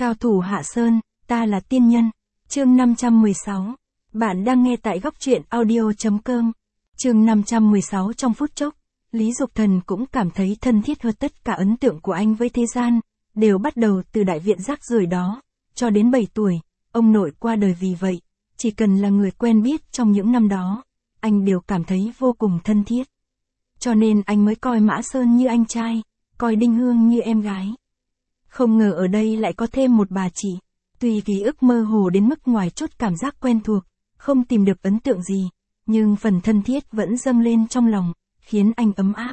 Cao thủ Hạ Sơn, ta là tiên nhân. Chương 516. Bạn đang nghe tại góc truyện audio.com. Chương 516. Trong phút chốc, Lý Dục Thần cũng cảm thấy thân thiết hơn. Tất cả ấn tượng của anh với thế gian đều bắt đầu từ đại viện rác rưởi đó. Cho đến 7 tuổi, ông nội qua đời vì vậy, chỉ cần là người quen biết trong những năm đó, anh đều cảm thấy vô cùng thân thiết. Cho nên anh mới coi Mã Sơn như anh trai, coi Đinh Hương như em gái. Không ngờ ở đây lại có thêm một bà chị. Tuy ký ức mơ hồ đến mức ngoài chốt cảm giác quen thuộc, không tìm được ấn tượng gì, nhưng phần thân thiết vẫn dâng lên trong lòng, khiến anh ấm áp.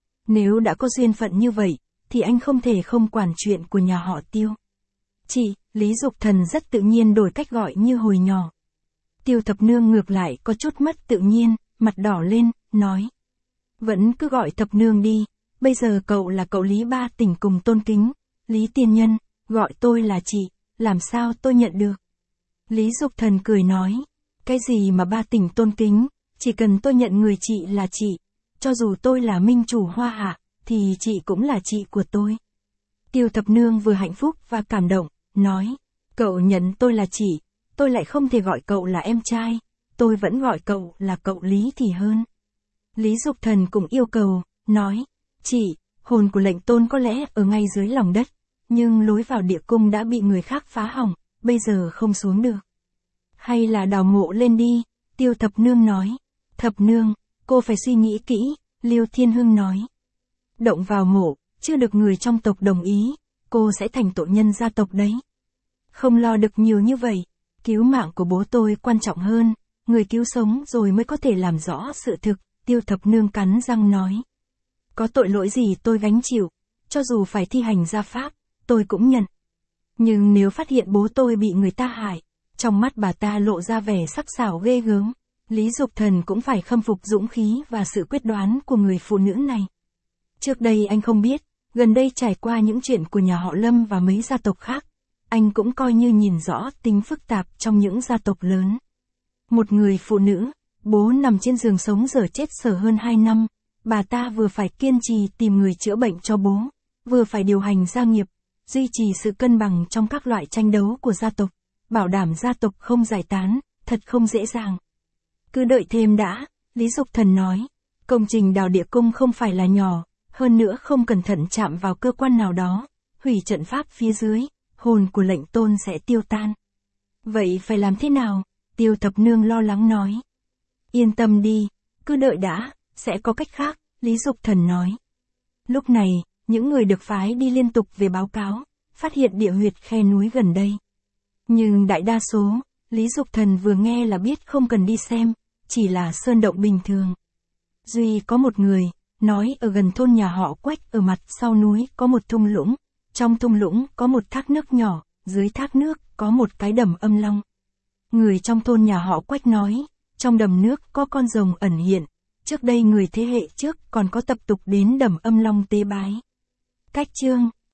Nếu đã có duyên phận như vậy, thì anh không thể không quản chuyện của nhà họ Tiêu. Chị, Lý Dục Thần rất tự nhiên đổi cách gọi như hồi nhỏ. Tiêu Thập Nương ngược lại có chút mất tự nhiên, mặt đỏ lên, nói. Vẫn cứ gọi Thập Nương đi, bây giờ cậu là cậu Lý Ba Tỉnh cùng tôn kính. Lý tiên nhân, gọi tôi là chị, làm sao tôi nhận được? Lý Dục Thần cười nói, cái gì mà Ba Tỉnh tôn kính, chỉ cần tôi nhận người chị là chị, cho dù tôi là minh chủ Hoa Hạ, thì chị cũng là chị của tôi. Tiêu Thập Nương vừa hạnh phúc và cảm động, nói, cậu nhận tôi là chị, tôi lại không thể gọi cậu là em trai, tôi vẫn gọi cậu là cậu Lý thì hơn. Lý Dục Thần cũng yêu cầu, nói, chị, hồn của lệnh tôn có lẽ ở ngay dưới lòng đất, nhưng lối vào địa cung đã bị người khác phá hỏng, bây giờ không xuống được. Hay là đào mộ lên đi, Tiêu Thập Nương nói. Thập Nương, cô phải suy nghĩ kỹ, Liêu Thiên Hưng nói. Động vào mộ, chưa được người trong tộc đồng ý, cô sẽ thành tội nhân gia tộc đấy. Không lo được nhiều như vậy, cứu mạng của bố tôi quan trọng hơn, người cứu sống rồi mới có thể làm rõ sự thực, Tiêu Thập Nương cắn răng nói. Có tội lỗi gì tôi gánh chịu, cho dù phải thi hành gia pháp, tôi cũng nhận. Nhưng nếu phát hiện bố tôi bị người ta hại, trong mắt bà ta lộ ra vẻ sắc sảo ghê gớm, Lý Dục Thần cũng phải khâm phục dũng khí và sự quyết đoán của người phụ nữ này. Trước đây anh không biết, gần đây trải qua những chuyện của nhà họ Lâm và mấy gia tộc khác, anh cũng coi như nhìn rõ tính phức tạp trong những gia tộc lớn. Một người phụ nữ, bố nằm trên giường sống dở chết sở hơn 2 năm, bà ta vừa phải kiên trì tìm người chữa bệnh cho bố, vừa phải điều hành gia nghiệp, duy trì sự cân bằng trong các loại tranh đấu của gia tộc, bảo đảm gia tộc không giải tán, thật không dễ dàng. Cứ đợi thêm đã, Lý Dục Thần nói, công trình đào địa cung không phải là nhỏ, hơn nữa không cẩn thận chạm vào cơ quan nào đó, hủy trận pháp phía dưới, hồn của lệnh tôn sẽ tiêu tan. Vậy phải làm thế nào? Tiêu Thập Nương lo lắng nói. Yên tâm đi, cứ đợi đã, sẽ có cách khác, Lý Dục Thần nói. Lúc này, những người được phái đi liên tục về báo cáo, phát hiện địa huyệt khe núi gần đây. Nhưng đại đa số, Lý Dục Thần vừa nghe là biết không cần đi xem, chỉ là sơn động bình thường. Duy có một người, nói ở gần thôn nhà họ Quách ở mặt sau núi có một thung lũng, trong thung lũng có một thác nước nhỏ, dưới thác nước có một cái đầm âm long. Người trong thôn nhà họ Quách nói, trong đầm nước có con rồng ẩn hiện, trước đây người thế hệ trước còn có tập tục đến đầm âm long tế bái. Cách chương